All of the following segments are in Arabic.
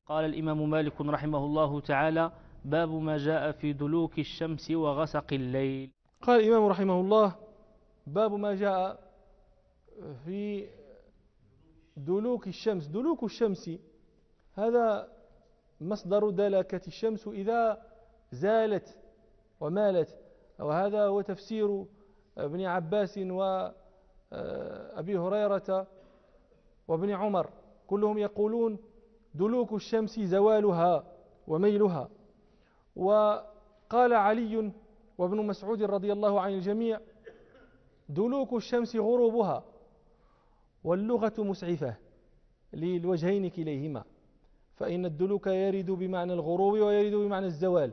قال الإمام مالك رحمه الله تعالى: باب ما جاء في دلوك الشمس وغسق الليل. قال الإمام رحمه الله: باب ما جاء في دلوك الشمس. دلوك الشمس هذا مصدر دلكة الشمس إذا زالت ومالت، وهذا هو تفسير ابن عباس وأبي هريرة وابن عمر، كلهم يقولون دلوك الشمس زوالها وميلها. وقال علي وابن مسعود رضي الله عن الجميع: دلوك الشمس غروبها. واللغة مسعفة للوجهين كليهما، فإن الدلوك يرد بمعنى الغروب ويرد بمعنى الزوال.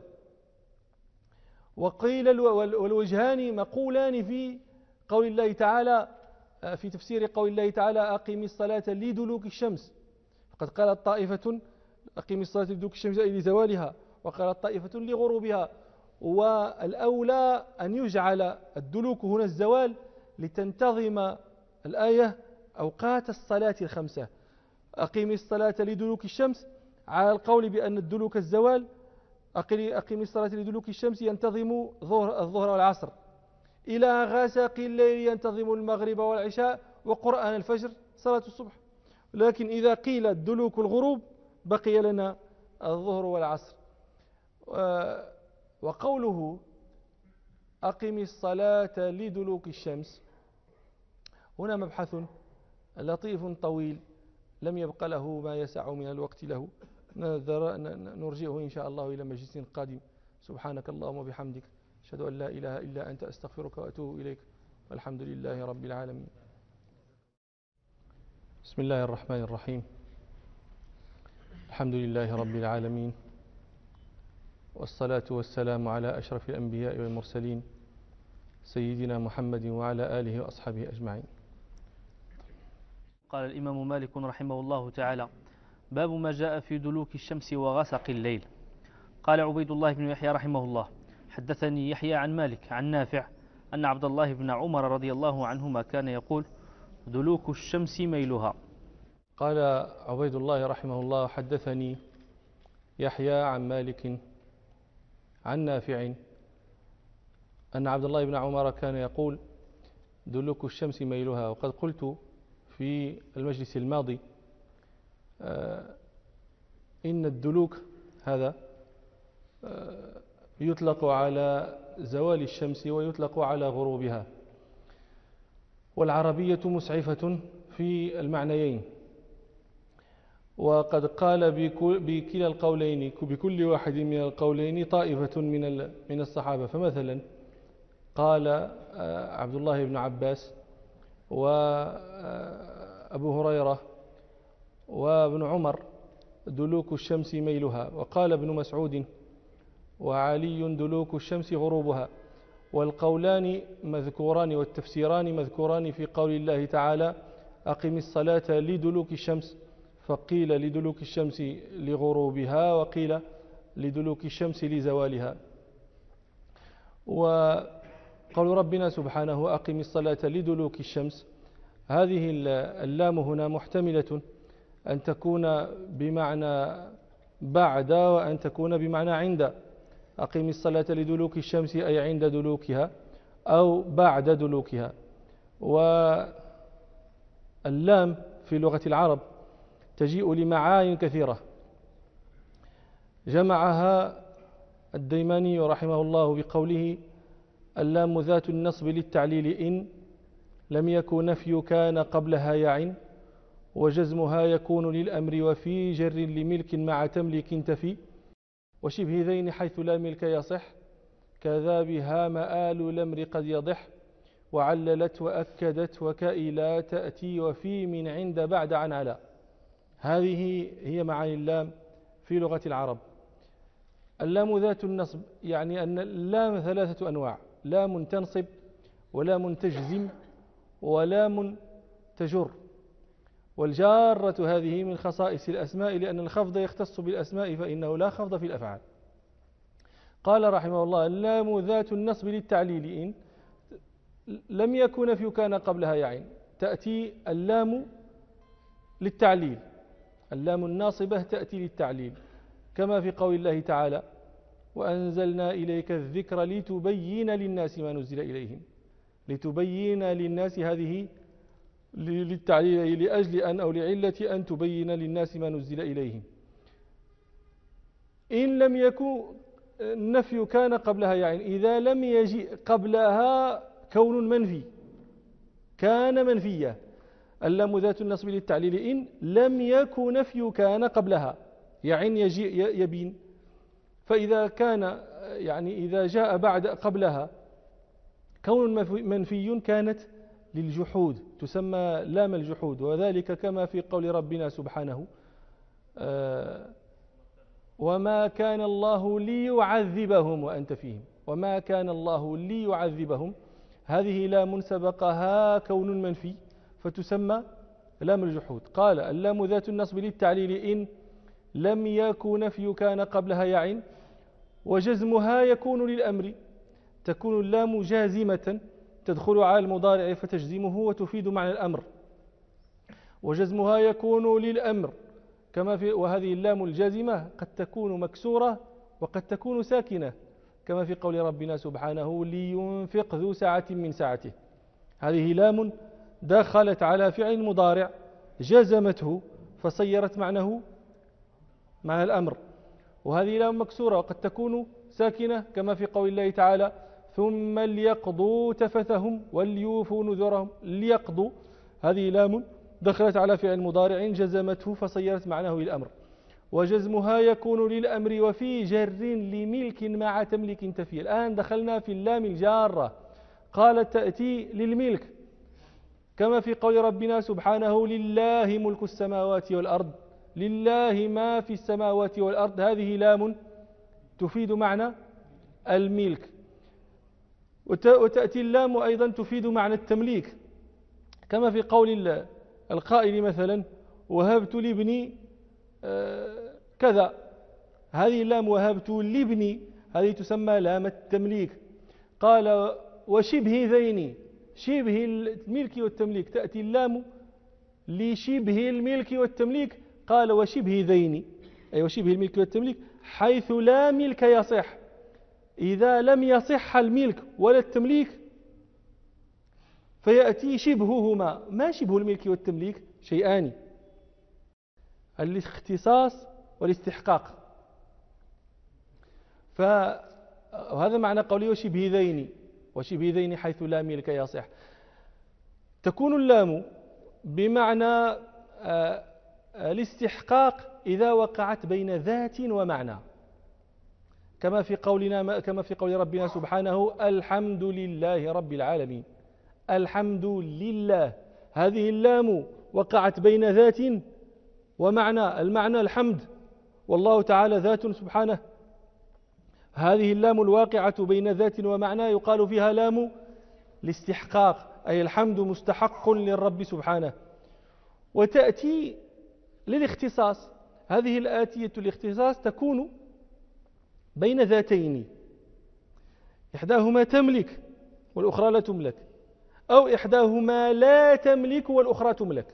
وقيل والوجهان مقولان في قول الله تعالى، في تفسير قول الله تعالى: أقم الصلاة لدلوك الشمس. فقد قالت طائفة: أقم الصلاة لدلوك الشمس أي لزوالها، وقالت طائفة لغروبها. والأولى أن يجعل الدلوك هنا الزوال لتنتظم الآية أوقات الصلاة الخمسة. أقم الصلاة لدلوك الشمس على القول بأن الدلوك الزوال. أقم الصلاة لدلوك الشمس ينتظم الظهر والعصر، إلى غسق الليل ينتظم المغرب والعشاء وقرآن الفجر صلاة الصبح. لكن إذا قيل دلوك الغروب بقي لنا الظهر والعصر. وقوله أقم الصلاة لدلوك الشمس هنا مبحث لطيف طويل لم يبق له ما يسع من الوقت له، نرجعه إن شاء الله إلى مجلس قادم. سبحانك اللهم وبحمدك، أشهد أن لا إله إلا أنت، أستغفرك وأتوب إليك، والحمد لله رب العالمين. بسم الله الرحمن الرحيم. الحمد لله رب العالمين، والصلاة والسلام على أشرف الأنبياء والمرسلين سيدنا محمد وعلى آله وأصحابه أجمعين. قال الإمام مالك رحمه الله تعالى: باب ما جاء في دلوك الشمس وغسق الليل. قال عبيد الله بن يحيى رحمه الله: حدثني يحيى عن مالك عن نافع أن عبد الله بن عمر رضي الله عنهما كان يقول: دلوك الشمس ميلها. قال عبيد الله رحمه الله: حدثني يحيى عن مالك عن نافع أن عبد الله بن عمر كان يقول: دلوك الشمس ميلها. وقد قلت في المجلس الماضي إن الدلوك هذا يطلق على زوال الشمس ويطلق على غروبها، والعربية مسعفة في المعنيين. وقد قال بكلا القولين، بكل واحد من القولين طائفة من الصحابة. فمثلا قال عبد الله بن عباس وأبو هريرة وابن عمر: دلوك الشمس ميلها. وقال ابن مسعود وعلي: دلوك الشمس غروبها. والقولان مذكوران والتفسيران مذكوران في قول الله تعالى: أقم الصلاة لدلوك الشمس. فقيل لدلوك الشمس لغروبها، وقيل لدلوك الشمس لزوالها. وقول ربنا سبحانه: أقم الصلاة لدلوك الشمس، هذه اللام هنا محتملة أن تكون بمعنى بعد وأن تكون بمعنى عند. أقم الصلاة لدلوك الشمس أي عند دلوكها أو بعد دلوكها. واللام في لغة العرب تجيء لمعاني كثيرة، جمعها الديماني رحمه الله بقوله: اللام ذات النصب للتعليل إن لم يكن نفي كان قبلها يعن، وجزمها يكون للأمر وفي جر لملك مع تملك تفي، وشبه ذين حيث لا ملك يصح، كذا بها مآل الأمر قد يضح، وعللت وأكدت وكائلا تأتي وفي من عند بعد عن على. هذه هي معاني اللام في لغة العرب. اللام ذات النصب يعني أن اللام ثلاثة أنواع: لام تنصب، ولام تجزم، ولام تجر. والجارة هذه من خصائص الأسماء، لأن الخفض يختص بالأسماء فإنه لا خفض في الأفعال. قال رحمه الله: اللام ذات النصب للتعليل إن لم يكن نفي كان قبلها يعين. تأتي اللام للتعليل، اللام الناصبة تأتي للتعليل، كما في قول الله تعالى: وأنزلنا إليك الذكر لتبين للناس ما نزل إليهم. لتبين للناس هذه للتعليل، لأجل أن أو لعلة أن تبين للناس ما نزل إليهم. إن لم يكن النفي كان قبلها يعني إذا لم يجي قبلها كون منفي كان منفيا. اللام ذات النصب للتعليل إن لم يكن نفي كان قبلها يعني يجي يبين. فإذا كان يعني إذا جاء قبلها كون منفي كانت للجحود، تسمى لام الجحود، وذلك كما في قول ربنا سبحانه: وما كان الله ليعذبهم وأنت فيهم. وما كان الله ليعذبهم، هذه لام سبقها كون منفي فتسمى لام الجحود. قال: اللام ذات النصب للتعليل إن لم يكن نفي كان قبلها يعين، وجزمها يكون للأمر، تكون اللام جازمة تدخل على المضارع فتجزمه وتفيد معنى الأمر. وجزمها يكون للأمر كما في، وهذه اللام الجازمة قد تكون مكسورة وقد تكون ساكنة، كما في قول ربنا سبحانه: لينفق ذو سعة من سعته. هذه لام دخلت على فعل مضارع جزمته فصيرت معنى الأمر. وهذه لام مكسورة وقد تكون ساكنة، كما في قول الله تعالى: ثم ليقضوا تفثهم وليوفوا نذرهم. ليقضوا، هذه لام دخلت على فعل مضارع جزمته فصيرت معناه الأمر. وجزمها يكون للأمر وفي جر لملك مع تملك تفي. الآن دخلنا في اللام الجارة، قالت تأتي للملك، كما في قول ربنا سبحانه: لله ملك السماوات والأرض. لله ما في السماوات والأرض، هذه لام تفيد معنى الملك. وتأتي اللام أيضا تفيد معنى التمليك، كما في قول القائل مثلا: وهبت لابني كذا. هذه اللام وهبت لابني هذه تسمى لام التمليك. قال: وشبه ذين، شبه الملك والتمليك، تأتي اللام لشبه الملك والتمليك. قال: وشبه ذين، أي وشبه الملك والتمليك، حيث لا ملك يصح. إذا لم يصح الملك ولا التمليك فيأتي شبههما. ما شبه الملك والتمليك؟ شيئان: الاختصاص والاستحقاق. فهذا معنى قوله وشبه ذين، وشبه ذين حيث لا ملك يصح. تكون اللام بمعنى الاستحقاق إذا وقعت بين ذات ومعنى، كما في قول ربنا سبحانه: الحمد لله رب العالمين. الحمد لله، هذه اللام وقعت بين ذات ومعنى، المعنى الحمد، والله تعالى ذات سبحانه. هذه اللام الواقعة بين ذات ومعنى يقال فيها لام الاستحقاق، أي الحمد مستحق للرب سبحانه. وتأتي للاختصاص، هذه الآتية الاختصاص تكون بين ذاتين، إحداهما تملك والأخرى لا تملك، أو إحداهما لا تملك والأخرى تملك.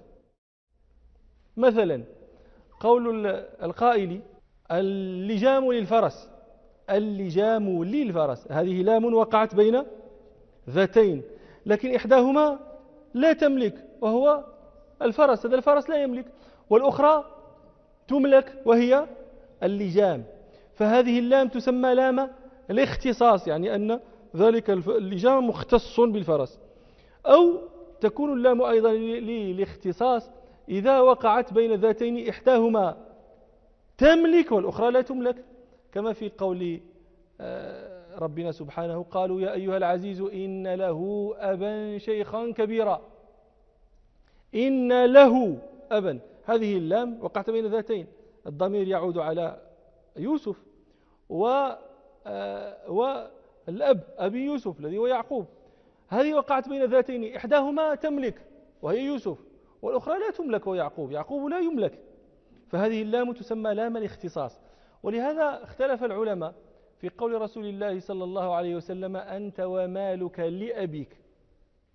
مثلا قول القائل: اللجام للفرس. اللجام للفرس، هذه لام وقعت بين ذاتين، لكن إحداهما لا تملك وهو الفرس، هذا الفرس لا يملك، والأخرى تملك وهي اللجام. فهذه اللام تسمى لام الاختصاص، يعني أن ذلك اللجام مختص بالفرس. أو تكون اللام أيضا للاختصاص إذا وقعت بين ذاتين إحداهما تملك والأخرى لا تملك، كما في قول ربنا سبحانه: قالوا يا أيها العزيز إن له أبا شيخا كبيرا. إن له أبا، هذه اللام وقعت بين ذاتين، الضمير يعود على يوسف والأب أبي يوسف الذي هو يعقوب. هذه وقعت بين ذاتين، إحداهما تملك وهي يوسف، والأخرى لا تملك وهي يعقوب، يعقوب لا يملك. فهذه اللام تسمى لام الاختصاص. ولهذا اختلف العلماء في قول رسول الله صلى الله عليه وسلم: أنت ومالك لأبيك.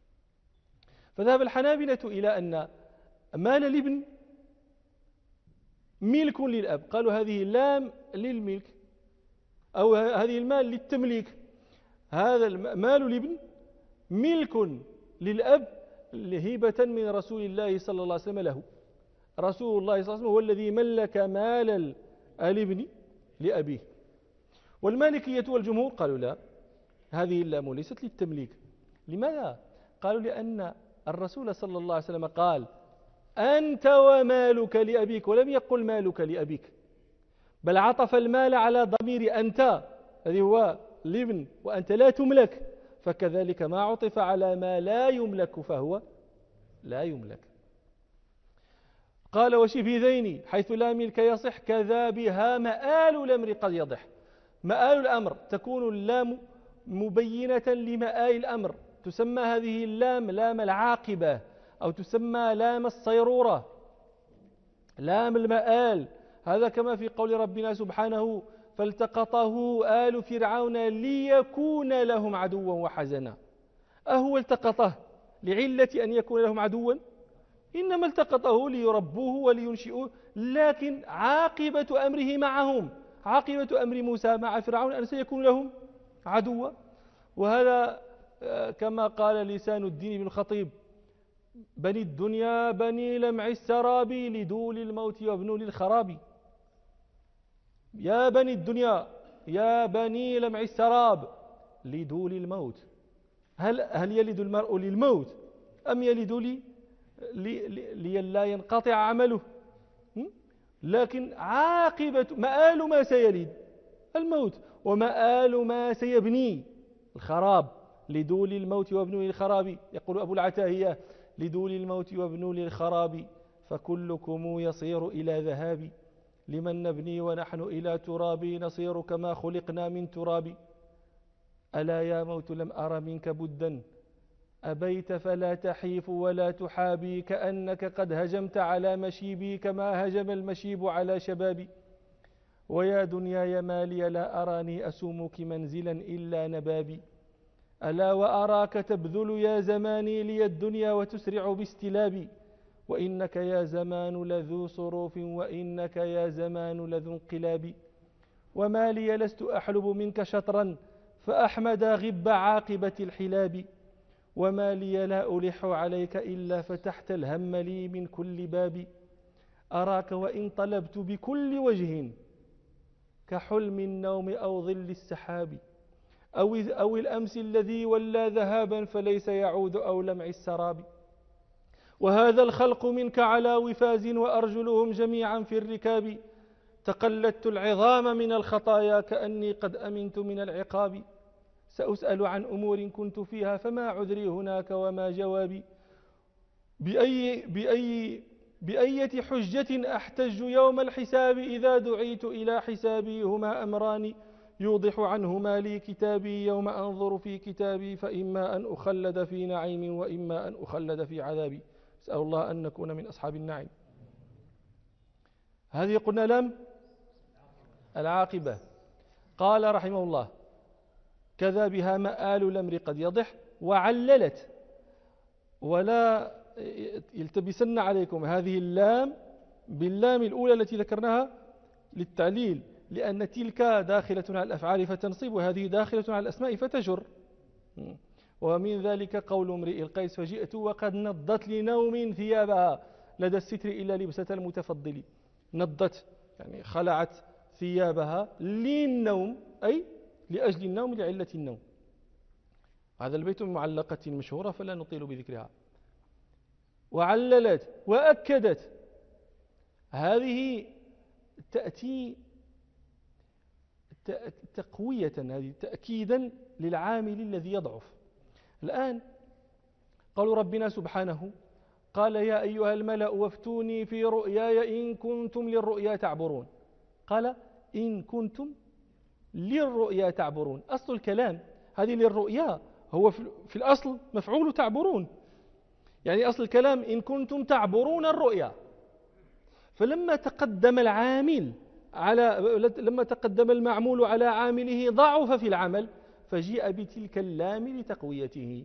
فذهب الحنابلة إلى أن مال الابن ملك للأب، قالوا هذه اللام للملك، أو هذه المال للتمليك. هذا مال الابن ملك للأب هبة من رسول الله صلى الله عليه وسلم له. رسول الله صلى الله عليه وسلم هو الذي ملك مال الابن لأبيه. والمالكية والجمهور قالوا لا، هذه اللام ليست للتمليك. لماذا؟ قالوا لأن الرسول صلى الله عليه وسلم قال أنت ومالك لأبيك، ولم يقل مالك لأبيك، بل عطف المال على ضمير أنت الذي هو الابن، وأنت لا تملك، فكذلك ما عطف على ما لا يملك فهو لا يملك. قال وشبه ذين حيث لا ملك يصح كذا بها مآل الأمر قد يضح. مآل الأمر تكون اللام مبينة لمآل الأمر، تسمى هذه اللام لام العاقبة، أو تسمى لام الصيرورة، لام المآل. هذا كما في قول ربنا سبحانه فالتقطه آل فرعون ليكون لهم عدوا وحزنا. أهو التقطه لعلة أن يكون لهم عدوا؟ إنما التقطه ليربوه ولينشئوه، لكن عاقبة أمره معهم، عاقبة أمر موسى مع فرعون أن سيكون لهم عدوا. وهذا كما قال لسان الدين بن الخطيب بني الدنيا بني لمع السراب لدول الموت وابنوا للخراب. يا بني الدنيا يا بني لمع السراب لدول الموت. هل يلد المرء للموت أم يلد ليلا ينقطع عمله؟ لكن عاقبة مآل ما سيلد الموت، ومآل ما سيبني الخراب. لدول الموت وابنوا للخراب. يقول أبو العتاهية لدول الموت وابنوا للخراب فكلكم يصير إلى ذهاب، لمن نبني ونحن إلى تراب نصير كما خلقنا من تراب. ألا يا موت لم أر منك بدا أبيت فلا تحيف ولا تحابي، كأنك قد هجمت على مشيبي كما هجم المشيب على شبابي. ويا دنياي مالي لا أراني أسومك منزلا إلا نبابي. ألا وأراك تبذل يا زماني لي الدنيا وتسرع باستلابي، وإنك يا زمان لذو صروف وإنك يا زمان لذو انقلاب. وما لي لست أحلب منك شطرا فأحمد غب عاقبة الحلاب. وما لي لا ألح عليك إلا فتحت الهم لي من كل باب. أراك وإن طلبت بكل وجه كحلم النوم أو ظل السحاب، أو الأمس الذي ولى ذهابا فليس يعود أو لمع السراب. وهذا الخلق منك على وفاز وأرجلهم جميعا في الركاب. تقلدت العظام من الخطايا كأني قد أمنت من العقاب. سأسأل عن أمور كنت فيها فما عذري هناك وما جوابي. بأية حجة أحتج يوم الحساب إذا دعيت إلى حسابي. هما أمران يوضح عنهما لي كتابي يوم أنظر في كتابي، فإما أن أخلد في نعيم وإما أن أخلد في عذابي. أسأل الله أن نكون من أصحاب النعيم. هذه قلنا لم العاقبة. قال رحمه الله كذا بها مآل الأمر قد يضح. وعللت، ولا يلتبسن عليكم هذه اللام باللام الأولى التي ذكرناها للتعليل، لأن تلك داخلة على الأفعال فتنصب، وهذه داخلة على الأسماء فتجر. ومن ذلك قول امرئ القيس فجئت وقد نضت لنوم ثيابها لدى الستر إلا لبسة المتفضل. نضت يعني خلعت ثيابها للنوم، أي لأجل النوم لعلة النوم. هذا البيت من معلقة مشهورة فلا نطيل بذكرها. وعللت وأكدت، هذه تأتي تقوية، هذه تأكيدا للعامل الذي يضعف. الآن قالوا ربنا سبحانه قال يا أيها الملأ وافتوني في رؤياي إن كنتم للرؤيا تعبرون. قال إن كنتم للرؤيا تعبرون. أصل الكلام هذه للرؤيا هو في الأصل مفعول تعبرون، يعني أصل الكلام إن كنتم تعبرون الرؤيا. فلما تقدم العامل لما تقدم المعمول على عامله ضعف في العمل، فجيء بتلك اللام لتقويته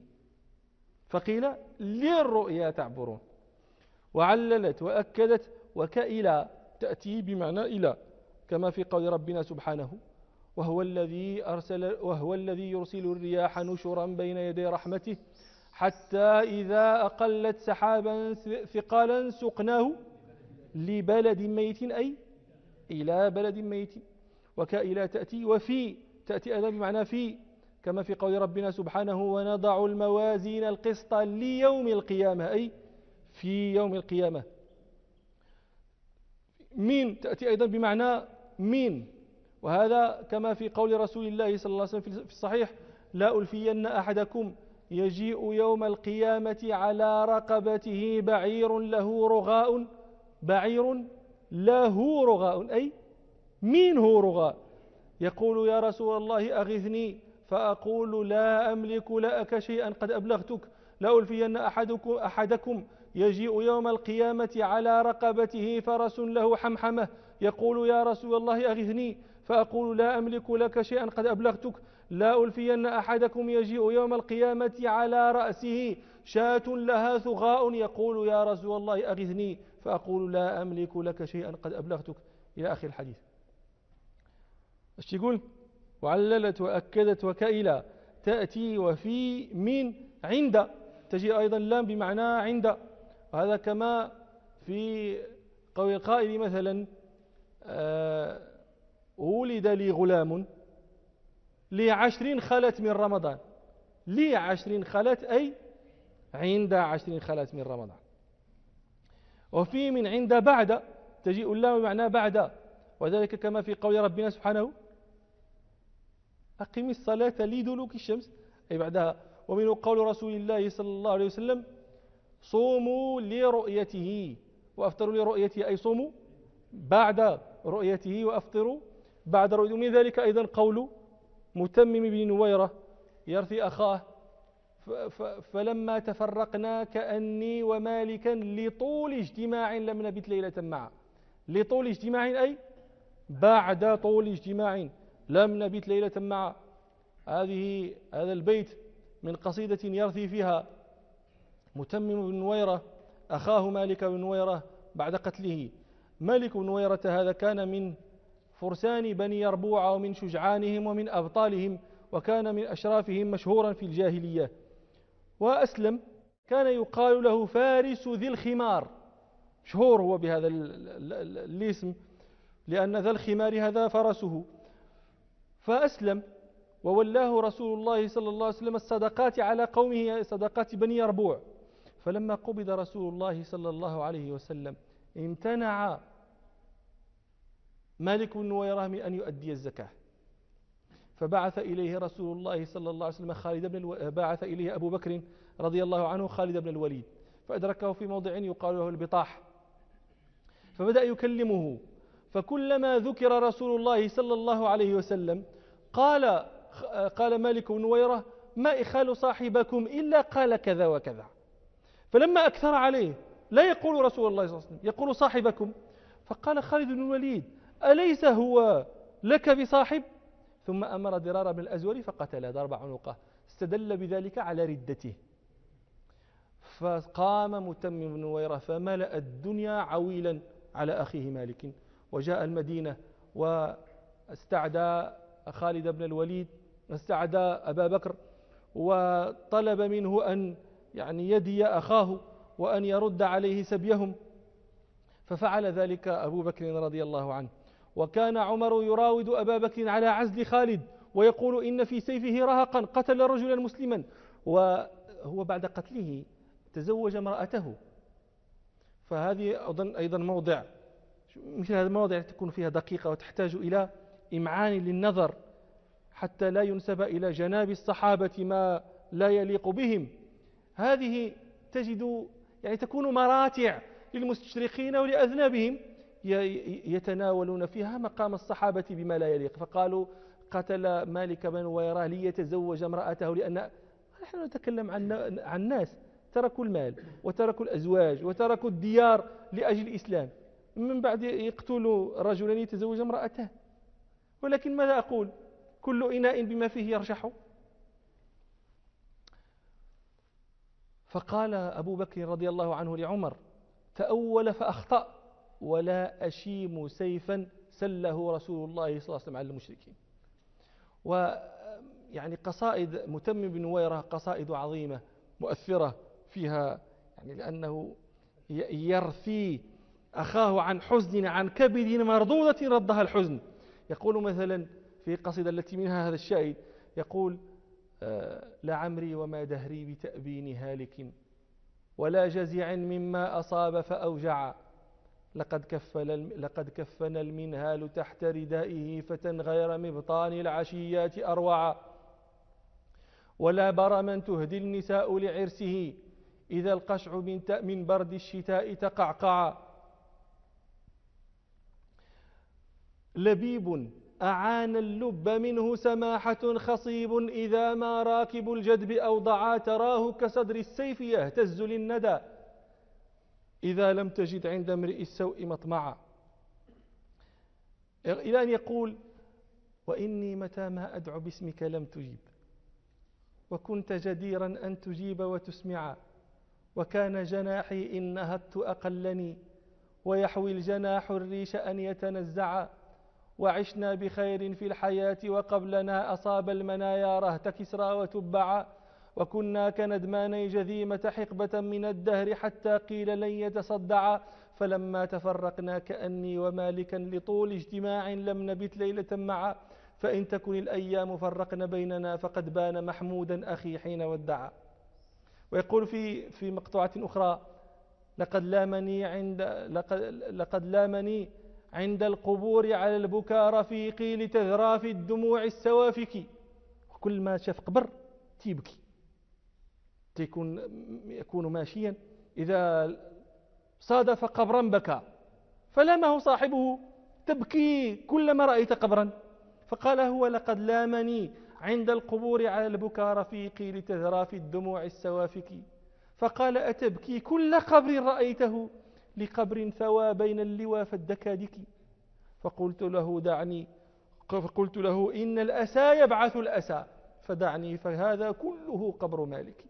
فقيل للرؤيا تعبرون. وعللت وأكدت وكإلى تأتي بمعنى إلى، كما في قول ربنا سبحانه: وهو الذي يرسل الرياح نشرا بين يدي رحمته حتى إذا أقلت سحابا ثقالا سقناه لبلد ميت، أي إلى بلد ميت. وكإلى تأتي، وفي تأتي أيضا بمعنى في، كما في قول ربنا سبحانه: ونضع الموازين القسط ليوم القيامة، أي في يوم القيامة. من تأتي أيضا بمعنى من، وهذا كما في قول رسول الله صلى الله عليه وسلم في الصحيح: لا ألفين أحدكم يجيء يوم القيامة على رقبته بعير له رغاء، بعير له رغاء أي منه رغاء، يقول: يا رسول الله أغثني، فأقول: لا أملك لك شيئا قد أبلغتك. لا ألفين أحدكم يجيء يوم القيامة على رقبته فرس له حمحمة، يقول: يا رسول الله أغثني، فأقول: لا أملك لك شيئا قد أبلغتك. لا ألفين أحدكم يجيء يوم القيامة على رأسه شاة لها ثغاء، يقول: يا رسول الله أغثني، فأقول: لا أملك لك شيئا قد أبلغتك، إلى آخر الحديث. ايش يقول؟ وعللت وأكدت وكإلى تأتي، وفي من عند تجي أيضا اللام بمعنى عند، وهذا كما في قول القائل مثلا: ولد لي غلام ل10 خلت من رمضان، ل10 خلت أي عند 10 خلت من رمضان. وفي من عند بعد تجيء اللام بمعنى بعد، وذلك كما في قول ربنا سبحانه: أقم الصلاة لدلوك الشمس، أي بعدها. ومن قول رسول الله صلى الله عليه وسلم: صوموا لرؤيته وأفطروا لرؤيته، أي صوموا بعد رؤيته وأفطروا بعد رؤيته. من ذلك أيضا قول متمم بن نويرة يرثي أخاه: فلما تفرقنا كأني ومالكا لطول اجتماع لم نبت ليلة معا، لطول اجتماع أي بعد طول اجتماع لم نبت ليلة معا. هذا البيت من قصيدة يرثي فيها متمم بن نويرة أخاه مالك بن نويرة بعد قتله. مالك بن نويرة هذا كان من فرسان بني يربوع ومن شجعانهم ومن أبطالهم، وكان من أشرافهم مشهورا في الجاهلية، وأسلم. كان يقال له فارس ذي الخمار، مشهور هو بهذا الاسم لأن ذا الخمار هذا فرسه. فأسلم وولاه رسول الله صلى الله عليه وسلم الصدقات على قومه، صدقات بني يربوع. فلما قبض رسول الله صلى الله عليه وسلم امتنع مالك بن نويرة من أن يؤدي الزكاة، فبعث إليه رسول الله صلى الله عليه وسلم بعث إليه أبو بكر رضي الله عنه خالد بن الوليد، فأدركه في موضع يقال له البطاح، فبدأ يكلمه. فكلما ذكر رسول الله صلى الله عليه وسلم قال مالك بن نويرة: ما إخال صاحبكم إلا قال كذا وكذا. فلما أكثر عليه لا يقول رسول الله صلى الله عليه وسلم، يقول صاحبكم. فقال خالد بن الوليد: أليس هو لك بصاحب؟ ثم أمر درار بن الأزور فقتل ضرب عنقه، استدل بذلك على ردته. فقام متمم بن نويرة فملأ الدنيا عويلا على أخيه مالك، وجاء المدينة واستعدى خالد بن الوليد، واستعدى أبا بكر، وطلب منه أن يدي أخاه وأن يرد عليه سبيهم، ففعل ذلك أبو بكر رضي الله عنه. وكان عمر يراود أبا بكر على عزل خالد ويقول: إن في سيفه رهقا قتل رجلا مسلما. وهو بعد قتله تزوج امرأته. فهذه أيضا موضع، مثل هذا المواضع تكون فيها دقيقة وتحتاج إلى إمعان للنظر حتى لا ينسب إلى جناب الصحابة ما لا يليق بهم. هذه تجد تكون مراتع للمستشرقين ولأذنابهم يتناولون فيها مقام الصحابة بما لا يليق. فقالوا: قتل مالك بن نويرة ليتزوج امرأته، لأن نحن نتكلم عن ناس تركوا المال وتركوا الأزواج وتركوا الديار لأجل الإسلام، من بعد يقتل رجلا يتزوج امرأته. ولكن ماذا أقول؟ كل إناء بما فيه يرشح. فقال أبو بكر رضي الله عنه لعمر: تأول فأخطأ، ولا أشيم سيفا سله رسول الله صلى الله عليه وسلم على المشركين. ويعني قصائد متمم بن نويرة قصائد عظيمة مؤثرة فيها، يعني لأنه يرثي أخاه عن حزن عن كبد مردودة ردها الحزن. يقول مثلا في قصيدة التي منها هذا الشاهد، يقول: لعمري وما دهري بتأبين هالك ولا جزع مما أصاب فأوجع، لقد كفنا المنهال تحت ردائه فتى غير مبطان العشيات أروع، ولا برما تهدي النساء لعرسه إذا القشع من برد الشتاء تقعقع، لبيب أعان اللب منه سماحة خصيب إذا ما راكب الجدب أوضعا، تراه كصدر السيف يهتز للندى إذا لم تجد عند امرئ السوء مطمعا، إلى أن يقول: وإني متى ما أدعو باسمك لم تجيب، وكنت جديرا أن تجيب وتسمع، وكان جناحي إن نهضت أقلني، ويحوي الجناح الريش أن يتنزع، وعشنا بخير في الحياة وقبلنا أصاب المنايا رهت كسرى وتبعا، وكنا كندماني جذيمة حقبة من الدهر حتى قيل لن يتصدعا، فلما تفرقنا كأني ومالكا لطول اجتماع لم نبت ليلة معا، فإن تكن الأيام فرقن بيننا فقد بان محمودا أخي حين ودعا. ويقول في مقطوعة أخرى: لقد لامني عند القبور على البكاء رفيقي لتذرى في الدموع السوافك، وكل ما شاف قبر تيبكي، يكون ماشيا إذا صادف قبرا بكى، فلامه صاحبه: تبكي كلما رأيت قبرا؟ فقال هو: لقد لامني عند القبور على البكاء رفيقي لتذرى في الدموع السوافك. فقال: أتبكي كل قبر رأيته لقبر ثوى بين اللوى فالدكادك؟ فقلت له: إن الأسى يبعث الأسى فدعني، فهذا كله قبر مالك.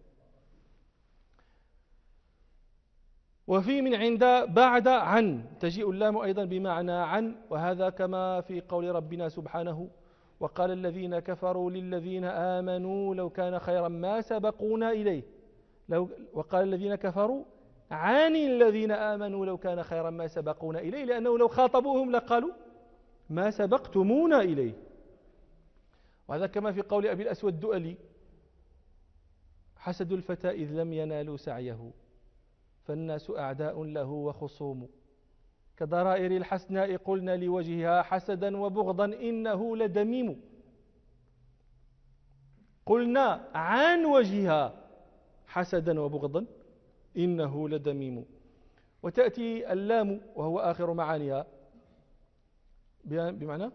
وفي من عند بعد عن تجيء اللام أيضا بمعنى عن، وهذا كما في قول ربنا سبحانه: وقال الذين كفروا للذين آمنوا لو كان خيرا ما سبقونا إليه، وقال الذين كفروا عن الذين آمنوا لو كان خيرا ما سبقونا إليه، لأنه لو خاطبوهم لقالوا ما سبقتمونا إليه. وهذا كما في قول أبي الأسود الدؤلي: حسد الفتى إذ لم ينالوا سعيه فالناس أعداء له وخصوم، كضرائر الحسناء قلنا لوجهها حسدا وبغضا إنه لدميم، قلنا عن وجهها حسدا وبغضا إنه لدميم. وتأتي اللام وهو آخر معانيها بمعنى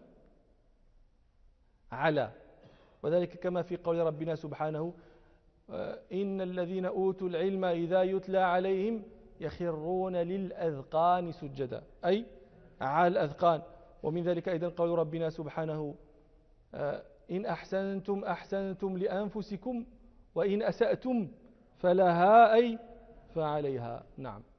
على، وذلك كما في قول ربنا سبحانه: إن الذين أوتوا العلم إذا يتلى عليهم يخرون للأذقان سجدا، أي على الأذقان. ومن ذلك أيضا قول ربنا سبحانه: إن أحسنتم أحسنتم لأنفسكم وإن أسأتم فلها أي فعليها. نعم.